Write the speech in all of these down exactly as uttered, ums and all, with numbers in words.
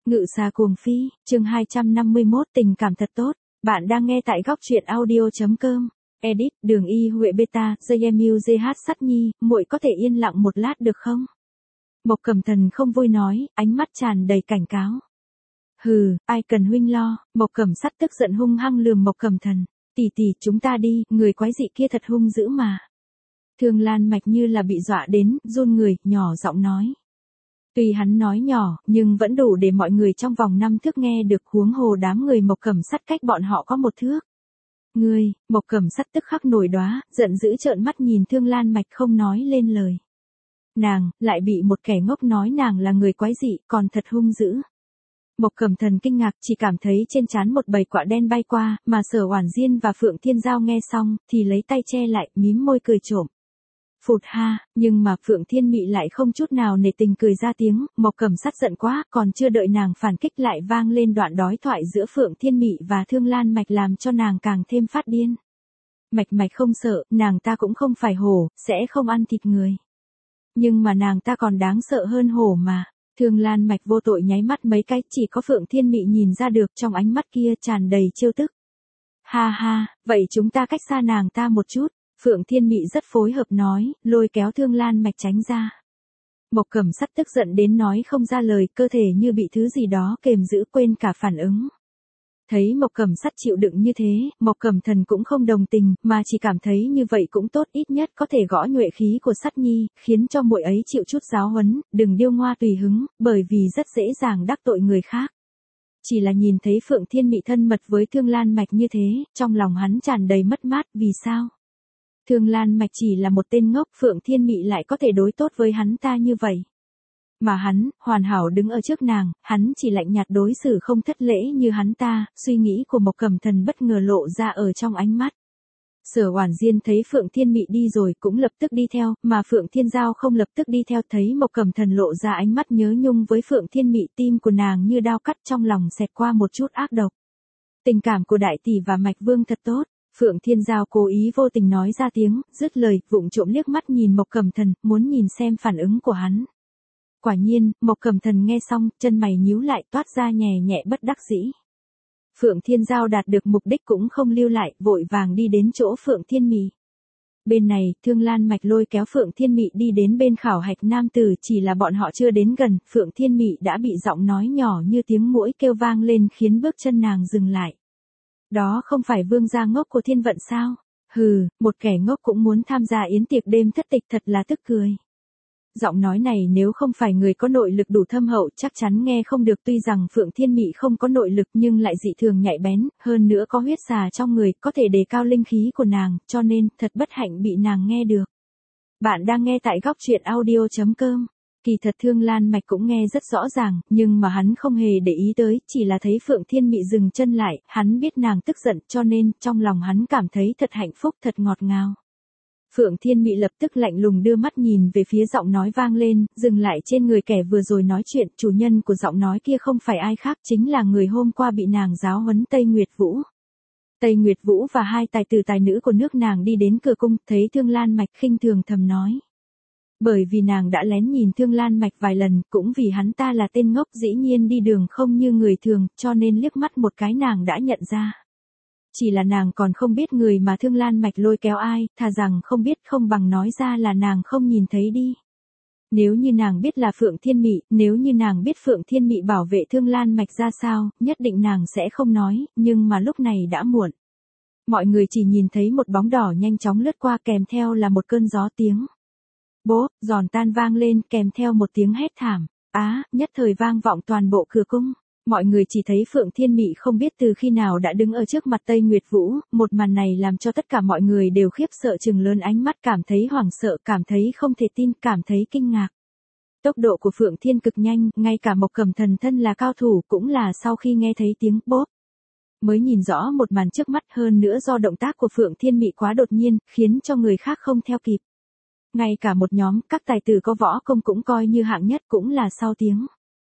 Ngự xà cuồng phi, chương hai trăm năm mươi mốt tình cảm thật tốt. Bạn đang nghe tại góc truyện audio chấm com. Edit, Đường Y Huệ Beta, gi em u giê hát Sắt Nhi, muội có thể yên lặng một lát được không? Mộc Cẩm Thần không vui nói, ánh mắt tràn đầy cảnh cáo. Hừ, ai cần huynh lo, Mộc Cẩm Sắt tức giận hung hăng lườm Mộc Cẩm Thần. Tỷ tỷ, chúng ta đi, người quái dị kia thật hung dữ mà. Thương Lan Mạch như là bị dọa đến, run người, nhỏ giọng nói. Tuy hắn nói nhỏ, nhưng vẫn đủ để mọi người trong vòng năm thước nghe được, huống hồ đám người Mộc Cẩm Sắt cách bọn họ có một thước. Ngươi, Mộc Cẩm Sắt tức khắc nổi đoá, giận dữ trợn mắt nhìn Thương Lan Mạch không nói lên lời. Nàng, lại bị một kẻ ngốc nói nàng là người quái dị, còn thật hung dữ. Mộc Cẩm Thần kinh ngạc, chỉ cảm thấy trên trán một bầy quạ đen bay qua, mà Sở Oản Diên và Phượng Thiên Giao nghe xong, thì lấy tay che lại, mím môi cười trộm. Phụt ha, nhưng mà Phượng Thiên Mị lại không chút nào nể tình cười ra tiếng, Mộc Cẩm Sắt giận quá, còn chưa đợi nàng phản kích lại vang lên đoạn đối thoại giữa Phượng Thiên Mị và Thương Lan Mạch làm cho nàng càng thêm phát điên. Mạch Mạch không sợ, nàng ta cũng không phải hổ, sẽ không ăn thịt người. Nhưng mà nàng ta còn đáng sợ hơn hổ mà. Thương Lan Mạch vô tội nháy mắt mấy cái, chỉ có Phượng Thiên Mị nhìn ra được trong ánh mắt kia tràn đầy trêu tức. Ha ha, vậy chúng ta cách xa nàng ta một chút. Phượng Thiên Mị rất phối hợp nói, lôi kéo Thương Lan Mạch tránh ra. Mộc Cẩm Sắt tức giận đến nói không ra lời, cơ thể như bị thứ gì đó kềm giữ, quên cả phản ứng. Thấy Mộc Cẩm Sắt chịu đựng như thế, Mộc Cẩm Thần cũng không đồng tình, mà chỉ cảm thấy như vậy cũng tốt, ít nhất có thể gõ nhuệ khí của Sắt Nhi, khiến cho muội ấy chịu chút giáo huấn, đừng điêu ngoa tùy hứng, bởi vì rất dễ dàng đắc tội người khác. Chỉ là nhìn thấy Phượng Thiên Mị thân mật với Thương Lan Mạch như thế, trong lòng hắn tràn đầy mất mát, vì sao? Thương Lan Mạch chỉ là một tên ngốc, Phượng Thiên Mị lại có thể đối tốt với hắn ta như vậy. Mà hắn, hoàn hảo đứng ở trước nàng, hắn chỉ lạnh nhạt đối xử không thất lễ như hắn ta, suy nghĩ của Mộc Cẩm Thần bất ngờ lộ ra ở trong ánh mắt. Sở Oản Diên thấy Phượng Thiên Mị đi rồi cũng lập tức đi theo, mà Phượng Thiên Giao không lập tức đi theo, thấy Mộc Cẩm Thần lộ ra ánh mắt nhớ nhung với Phượng Thiên Mị, tim của nàng như đao cắt, trong lòng xẹt qua một chút ác độc. Tình cảm của đại tỷ và Mạch Vương thật tốt. Phượng Thiên Giao cố ý vô tình nói ra tiếng, dứt lời, vụng trộm liếc mắt nhìn Mộc Cẩm Thần, muốn nhìn xem phản ứng của hắn. Quả nhiên, Mộc Cẩm Thần nghe xong, chân mày nhíu lại, toát ra nhẹ nhẹ bất đắc dĩ. Phượng Thiên Giao đạt được mục đích cũng không lưu lại, vội vàng đi đến chỗ Phượng Thiên Mị. Bên này, Thương Lan Mạch lôi kéo Phượng Thiên Mị đi đến bên khảo hạch nam tử, chỉ là bọn họ chưa đến gần, Phượng Thiên Mị đã bị giọng nói nhỏ như tiếng muỗi kêu vang lên khiến bước chân nàng dừng lại. Đó không phải vương gia ngốc của Thiên Vận sao? Hừ, một kẻ ngốc cũng muốn tham gia yến tiệc đêm thất tịch, thật là tức cười. Giọng nói này nếu không phải người có nội lực đủ thâm hậu chắc chắn nghe không được, tuy rằng Phượng Thiên Mị không có nội lực nhưng lại dị thường nhạy bén, hơn nữa có huyết xà trong người, có thể đề cao linh khí của nàng, cho nên, thật bất hạnh bị nàng nghe được. Bạn đang nghe tại góc truyện audio chấm com. Kỳ thật Thương Lan Mạch cũng nghe rất rõ ràng, nhưng mà hắn không hề để ý tới, chỉ là thấy Phượng Thiên Mị dừng chân lại, hắn biết nàng tức giận, cho nên, trong lòng hắn cảm thấy thật hạnh phúc, thật ngọt ngào. Phượng Thiên Mị lập tức lạnh lùng đưa mắt nhìn về phía giọng nói vang lên, dừng lại trên người kẻ vừa rồi nói chuyện, chủ nhân của giọng nói kia không phải ai khác, chính là người hôm qua bị nàng giáo huấn, Tây Nguyệt Vũ. Tây Nguyệt Vũ và hai tài tử tài nữ của nước nàng đi đến cửa cung, thấy Thương Lan Mạch khinh thường thầm nói. Bởi vì nàng đã lén nhìn Thương Lan Mạch vài lần, cũng vì hắn ta là tên ngốc, dĩ nhiên đi đường không như người thường, cho nên liếc mắt một cái nàng đã nhận ra. Chỉ là nàng còn không biết người mà Thương Lan Mạch lôi kéo ai, thà rằng không biết không bằng nói ra là nàng không nhìn thấy đi. Nếu như nàng biết là Phượng Thiên Mị, nếu như nàng biết Phượng Thiên Mị bảo vệ Thương Lan Mạch ra sao, nhất định nàng sẽ không nói, nhưng mà lúc này đã muộn. Mọi người chỉ nhìn thấy một bóng đỏ nhanh chóng lướt qua, kèm theo là một cơn gió tiếng. Bố, giòn tan vang lên, kèm theo một tiếng hét thảm. Á, nhất thời vang vọng toàn bộ cửa cung. Mọi người chỉ thấy Phượng Thiên Mị không biết từ khi nào đã đứng ở trước mặt Tây Nguyệt Vũ, một màn này làm cho tất cả mọi người đều khiếp sợ trừng lớn ánh mắt, cảm thấy hoảng sợ, cảm thấy không thể tin, cảm thấy kinh ngạc. Tốc độ của Phượng Thiên cực nhanh, ngay cả Mộc Cẩm Thần thân là cao thủ cũng là sau khi nghe thấy tiếng bốp mới nhìn rõ một màn trước mắt, hơn nữa do động tác của Phượng Thiên Mị quá đột nhiên, khiến cho người khác không theo kịp. Ngay cả một nhóm các tài tử có võ công cũng coi như hạng nhất cũng là sau tiếng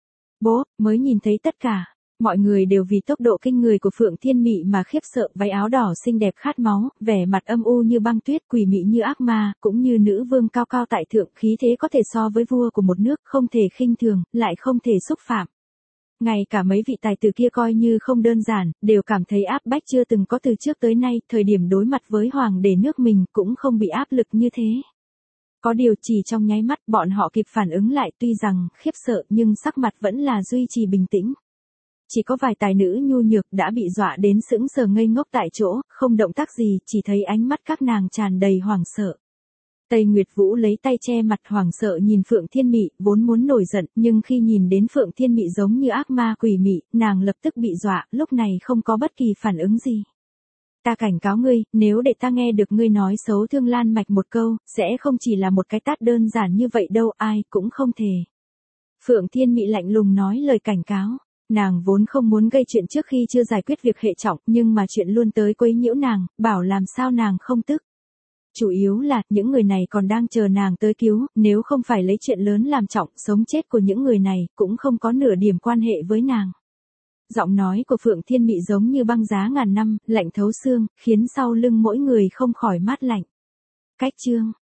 bố mới nhìn thấy tất cả. Mọi người đều vì tốc độ kinh người của Phượng Thiên Mị mà khiếp sợ, váy áo đỏ xinh đẹp khát máu, vẻ mặt âm u như băng tuyết, quỷ mị như ác ma, cũng như nữ vương cao cao tại thượng, khí thế có thể so với vua của một nước, không thể khinh thường, lại không thể xúc phạm. Ngay cả mấy vị tài tử kia coi như không đơn giản, đều cảm thấy áp bách chưa từng có từ trước tới nay, thời điểm đối mặt với hoàng đế nước mình cũng không bị áp lực như thế. Có điều chỉ trong nháy mắt bọn họ kịp phản ứng lại, tuy rằng khiếp sợ nhưng sắc mặt vẫn là duy trì bình tĩnh. Chỉ có vài tài nữ nhu nhược đã bị dọa đến sững sờ ngây ngốc tại chỗ, không động tác gì, chỉ thấy ánh mắt các nàng tràn đầy hoảng sợ. Tây Nguyệt Vũ lấy tay che mặt hoảng sợ nhìn Phượng Thiên Mị, vốn muốn nổi giận, nhưng khi nhìn đến Phượng Thiên Mị giống như ác ma quỷ mị, nàng lập tức bị dọa, lúc này không có bất kỳ phản ứng gì. Ta cảnh cáo ngươi, nếu để ta nghe được ngươi nói xấu Thương Lan Mạch một câu, sẽ không chỉ là một cái tát đơn giản như vậy đâu, ai cũng không thể. Phượng Thiên Mị lạnh lùng nói lời cảnh cáo. Nàng vốn không muốn gây chuyện trước khi chưa giải quyết việc hệ trọng, nhưng mà chuyện luôn tới quấy nhiễu nàng, bảo làm sao nàng không tức. Chủ yếu là, những người này còn đang chờ nàng tới cứu, nếu không phải lấy chuyện lớn làm trọng, sống chết của những người này, cũng không có nửa điểm quan hệ với nàng. Giọng nói của Phượng Thiên Mị giống như băng giá ngàn năm, lạnh thấu xương, khiến sau lưng mỗi người không khỏi mát lạnh. Cách chương